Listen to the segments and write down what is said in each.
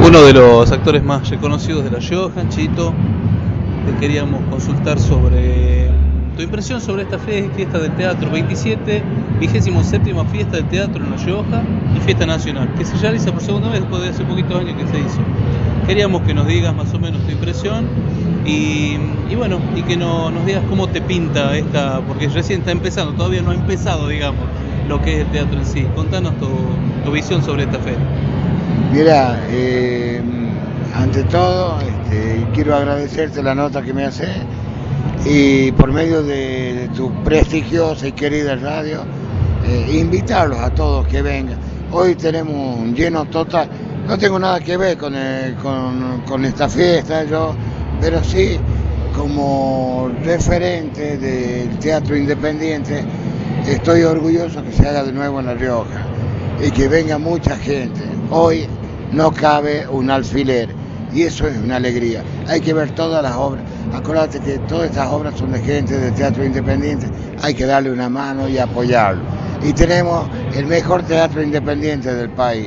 Uno de los actores más reconocidos de La Rioja, Chito, te queríamos consultar sobre tu impresión sobre esta fiesta del teatro, 27ª fiesta del teatro en La Rioja y fiesta nacional, que se realiza por segunda vez después de hace poquitos años que se hizo. Queríamos que nos digas más o menos tu impresión y bueno, y que nos digas cómo te pinta esta, porque recién está empezando, todavía no ha empezado, digamos, lo que es el teatro en sí. Contanos tu visión sobre esta feria. Mira, ante todo, quiero agradecerte la nota que me haces y por medio de tu prestigiosa y querida radio, invitarlos a todos que vengan. Hoy tenemos un lleno total. No tengo nada que ver con esta fiesta, pero sí como referente del teatro independiente, estoy orgulloso que se haga de nuevo en La Rioja y que venga mucha gente. Hoy no cabe un alfiler y eso es una alegría. Hay que ver todas las obras. Acuérdate que todas estas obras son de gente de teatro independiente. Hay que darle una mano y apoyarlo. Y tenemos el mejor teatro independiente del país.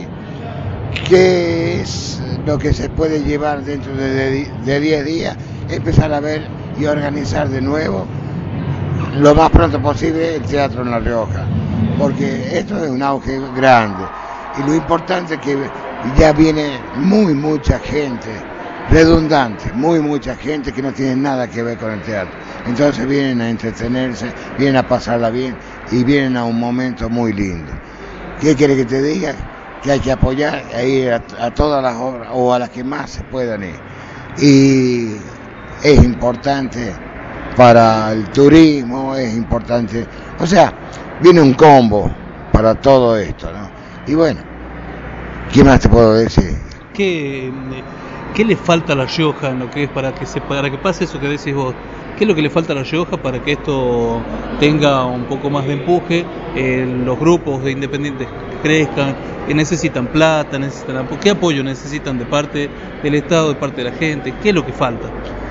¿Qué es lo que se puede llevar dentro de 10 días? Empezar a ver y organizar de nuevo lo más pronto posible el teatro en La Rioja, porque esto es un auge grande y lo importante es que ya viene mucha gente redundante, mucha gente que no tiene nada que ver con el teatro, entonces vienen a entretenerse, vienen a pasarla bien y vienen a un momento muy lindo. ¿Qué quiere que te diga? Que hay que apoyar a ir a todas las obras o a las que más se puedan ir, y es importante para el turismo, es importante, o sea, viene un combo para todo esto, ¿no? Y bueno, ¿qué más te puedo decir? ¿Qué le falta a La Rioja en lo que es para que pase eso que decís vos? ¿Qué es lo que le falta a La Rioja para que esto tenga un poco más de empuje? Los grupos de independientes crezcan, que necesitan plata, ¿qué apoyo necesitan de parte del Estado, de parte de la gente? ¿Qué es lo que falta?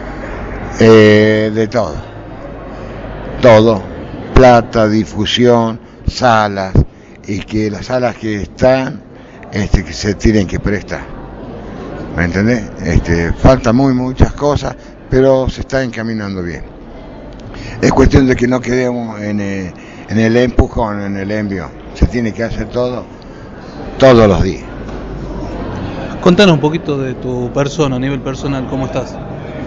De todo, plata, difusión, salas, y que las salas que están, que se tienen que prestar, ¿me entendés? Falta muchas cosas, pero se está encaminando bien. Es cuestión de que no quedemos en el empujón, en el envío. Se tiene que hacer todo, todos los días. Contanos un poquito de tu persona, a nivel personal, ¿cómo estás?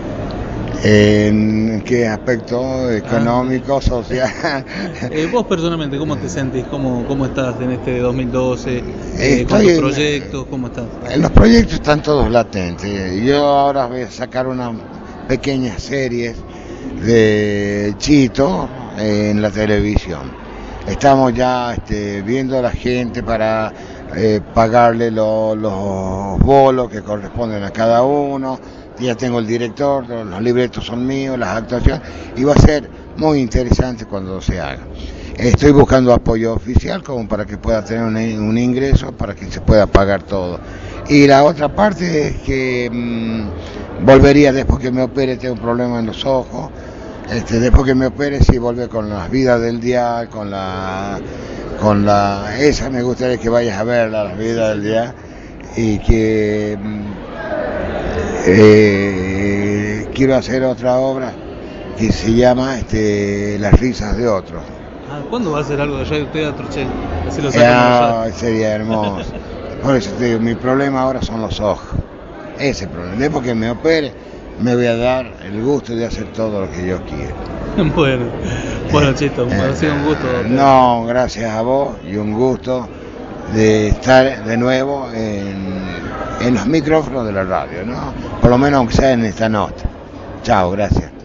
¿En qué aspecto? ¿Económico, social? Vos personalmente, ¿cómo te sentís? ¿Cómo estás en este 2012? ¿Con tus proyectos? ¿Cómo estás? Los proyectos están todos latentes. Yo ahora voy a sacar unas pequeñas series de Chito en la televisión. Estamos ya viendo a la gente para pagarle los bolos que corresponden a cada uno. Ya tengo el director, los libretos son míos, las actuaciones, y va a ser muy interesante cuando se haga. Estoy buscando apoyo oficial como para que pueda tener un ingreso, para que se pueda pagar todo. Y la otra parte es que volvería después que me opere, tengo un problema en los ojos. Después que me opere, sí, volver con las vidas del día, esa me gustaría que vayas a ver las vidas del día, y que quiero hacer otra obra que se llama Las risas de otros. ¿Cuándo va a hacer algo de radio teatro, che? Así lo Sería hermoso. Por eso te digo, mi problema ahora son los ojos. Ese problema. Después que me opere, me voy a dar el gusto de hacer todo lo que yo quiero. Bueno, Chito, ha sido un gusto. No, gracias a vos y un gusto de estar de nuevo en los micrófonos de la radio, ¿no? Por lo menos aunque sea en esta nota. Chao, gracias.